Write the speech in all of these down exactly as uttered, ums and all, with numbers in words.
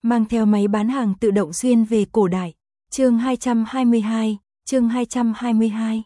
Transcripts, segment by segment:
mang theo máy bán hàng tự động xuyên về cổ đại. Chương hai trăm hai mươi hai, chương hai trăm hai mươi hai.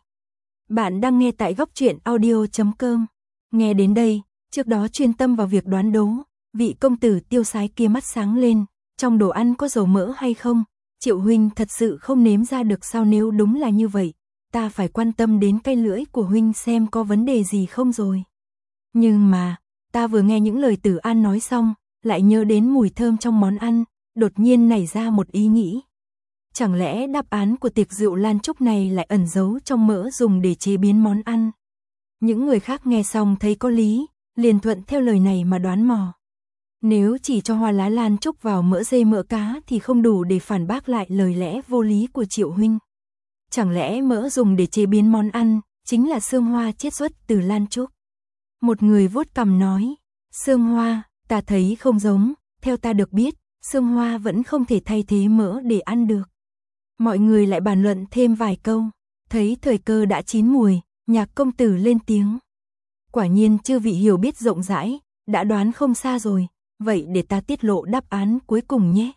Bạn đang nghe tại góc truyện audio chấm com. Nghe đến đây, trước đó chuyên tâm vào việc đoán đố, vị công tử tiêu sái kia mắt sáng lên, trong đồ ăn có dầu mỡ hay không? Triệu huynh thật sự không nếm ra được sao? Nếu đúng là như vậy, ta phải quan tâm đến cái lưỡi của huynh xem có vấn đề gì không rồi. Nhưng mà, ta vừa nghe những lời Tử An nói xong, lại nhớ đến mùi thơm trong món ăn, đột nhiên nảy ra một ý nghĩ. Chẳng lẽ đáp án của tiệc rượu Lan Trúc này lại ẩn giấu trong mỡ dùng để chế biến món ăn? Những người khác nghe xong thấy có lý, liền thuận theo lời này mà đoán mò. Nếu chỉ cho hoa lá Lan Trúc vào mỡ dê mỡ cá thì không đủ để phản bác lại lời lẽ vô lý của Triệu huynh. Chẳng lẽ mỡ dùng để chế biến món ăn chính là xương hoa chiết xuất từ Lan Trúc? Một người vuốt cằm nói, xương hoa, ta thấy không giống, theo ta được biết, xương hoa vẫn không thể thay thế mỡ để ăn được. Mọi người lại bàn luận thêm vài câu, thấy thời cơ đã chín mùi, Nhạc công tử lên tiếng. Quả nhiên chư vị hiểu biết rộng rãi, đã đoán không xa rồi, vậy để ta tiết lộ đáp án cuối cùng nhé.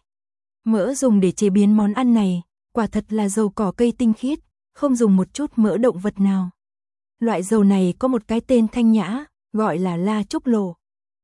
Mỡ dùng để chế biến món ăn này, quả thật là dầu cỏ cây tinh khiết, không dùng một chút mỡ động vật nào. Loại dầu này có một cái tên thanh nhã, gọi là La Trúc Lộ.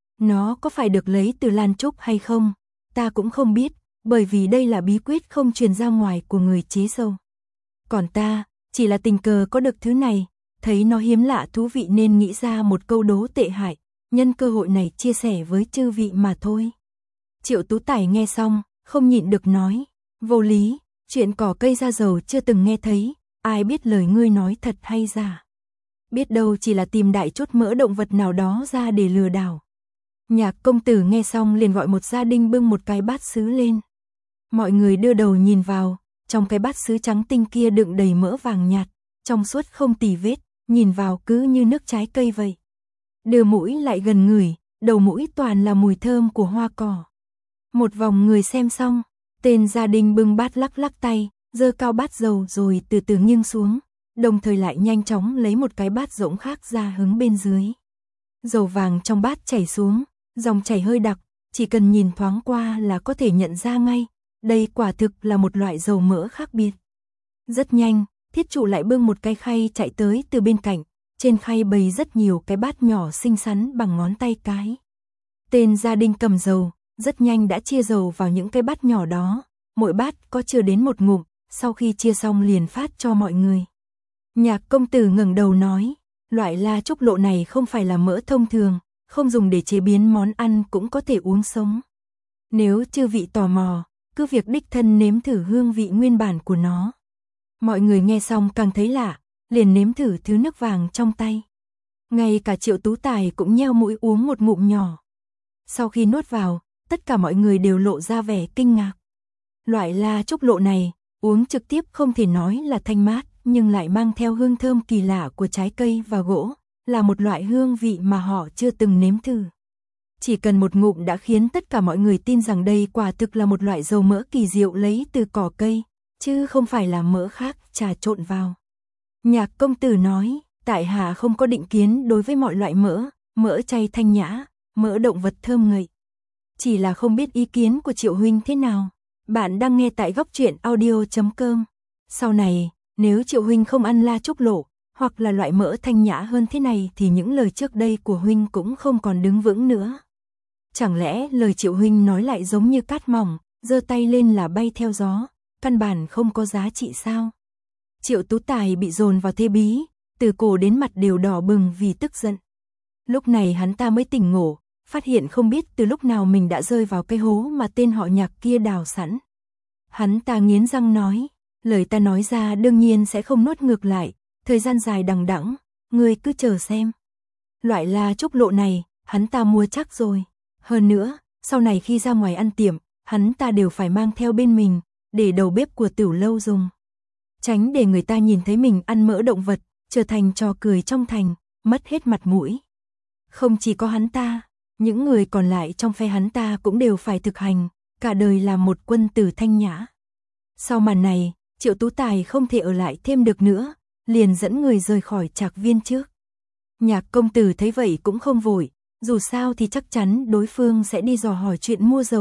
Nó có phải được lấy từ Lan Trúc hay không? Ta cũng không biết, bởi vì đây là bí quyết không truyền ra ngoài của người chế dầu. Còn ta, chỉ là tình cờ có được thứ này, thấy nó hiếm lạ thú vị nên nghĩ ra một câu đố tệ hại, nhân cơ hội này chia sẻ với chư vị mà thôi. Triệu Tú Tài nghe xong, không nhịn được nói, vô lý, chuyện cỏ cây ra dầu chưa từng nghe thấy, ai biết lời ngươi nói thật hay giả. Biết đâu chỉ là tìm đại chút mỡ động vật nào đó ra để lừa đảo. Nhạc công tử nghe xong liền gọi một gia đình bưng một cái bát sứ lên. Mọi người đưa đầu nhìn vào, trong cái bát sứ trắng tinh kia đựng đầy mỡ vàng nhạt, trong suốt không tì vết, nhìn vào cứ như nước trái cây vậy. Đưa mũi lại gần ngửi, đầu mũi toàn là mùi thơm của hoa cỏ. Một vòng người xem xong, tên gia đình bưng bát lắc lắc tay, giơ cao bát dầu rồi từ từ nghiêng xuống, đồng thời lại nhanh chóng lấy một cái bát rỗng khác ra hứng bên dưới. Dầu vàng trong bát chảy xuống, dòng chảy hơi đặc, chỉ cần nhìn thoáng qua là có thể nhận ra ngay, đây quả thực là một loại dầu mỡ khác biệt. Rất nhanh, thiết trụ lại bưng một cái khay chạy tới từ bên cạnh, trên khay bày rất nhiều cái bát nhỏ xinh xắn bằng ngón tay cái. Tên gia đình cầm dầu, rất nhanh đã chia dầu vào những cái bát nhỏ đó, mỗi bát có chưa đến một ngụm, sau khi chia xong liền phát cho mọi người. Nhạc công tử ngẩng đầu nói, loại La Trúc Lộ này không phải là mỡ thông thường, không dùng để chế biến món ăn cũng có thể uống sống. Nếu chư vị tò mò, cứ việc đích thân nếm thử hương vị nguyên bản của nó. Mọi người nghe xong càng thấy lạ, liền nếm thử thứ nước vàng trong tay. Ngay cả Triệu Tú Tài cũng nheo mũi uống một ngụm nhỏ. Sau khi nuốt vào, tất cả mọi người đều lộ ra vẻ kinh ngạc. Loại La Trúc Lộ này, uống trực tiếp không thể nói là thanh mát, nhưng lại mang theo hương thơm kỳ lạ của trái cây và gỗ, là một loại hương vị mà họ chưa từng nếm thử. Chỉ cần một ngụm đã khiến tất cả mọi người tin rằng đây quả thực là một loại dầu mỡ kỳ diệu lấy từ cỏ cây, chứ không phải là mỡ khác trà trộn vào. Nhạc công tử nói, tại hạ không có định kiến đối với mọi loại mỡ, mỡ chay thanh nhã, mỡ động vật thơm ngậy. Chỉ là không biết ý kiến của Triệu huynh thế nào. Bạn đang nghe tại góc truyện audio chấm com. Sau này, nếu Triệu huynh không ăn La Trúc Lộ, hoặc là loại mỡ thanh nhã hơn thế này thì những lời trước đây của huynh cũng không còn đứng vững nữa. Chẳng lẽ lời Triệu huynh nói lại giống như cát mỏng, giơ tay lên là bay theo gió, căn bản không có giá trị sao? Triệu Tú Tài bị dồn vào thế bí, từ cổ đến mặt đều đỏ bừng vì tức giận. Lúc này hắn ta mới tỉnh ngộ, phát hiện không biết từ lúc nào mình đã rơi vào cái hố mà tên họ Nhạc kia đào sẵn. Hắn ta nghiến răng nói, lời ta nói ra đương nhiên sẽ không nuốt ngược lại, thời gian dài đằng đẵng, ngươi cứ chờ xem. Loại La Trúc Lộ này, hắn ta mua chắc rồi. Hơn nữa, sau này khi ra ngoài ăn tiệm, hắn ta đều phải mang theo bên mình, để đầu bếp của tiểu lâu dùng. Tránh để người ta nhìn thấy mình ăn mỡ động vật, trở thành trò cười trong thành, mất hết mặt mũi. Không chỉ có hắn ta, những người còn lại trong phe hắn ta cũng đều phải thực hành, cả đời làm một quân tử thanh nhã. Sau màn này, Triệu Tú Tài không thể ở lại thêm được nữa, liền dẫn người rời khỏi Trạc Viên trước. Nhạc công tử thấy vậy cũng không vội, dù sao thì chắc chắn đối phương sẽ đi dò hỏi chuyện mua dầu,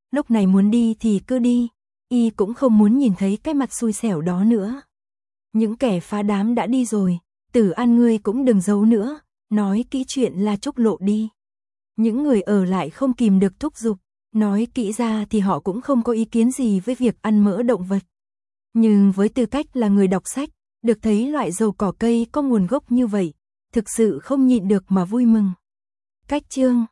lúc này muốn đi thì cứ đi, y cũng không muốn nhìn thấy cái mặt xui xẻo đó nữa. Những kẻ phá đám đã đi rồi, Tử An ngươi cũng đừng giấu nữa, nói kỹ chuyện La Trúc Lộ đi. Những người ở lại không kìm được thúc giục, nói kỹ ra thì họ cũng không có ý kiến gì với việc ăn mỡ động vật. Nhưng với tư cách là người đọc sách, được thấy loại dầu cỏ cây có nguồn gốc như vậy, thực sự không nhịn được mà vui mừng. Cách chương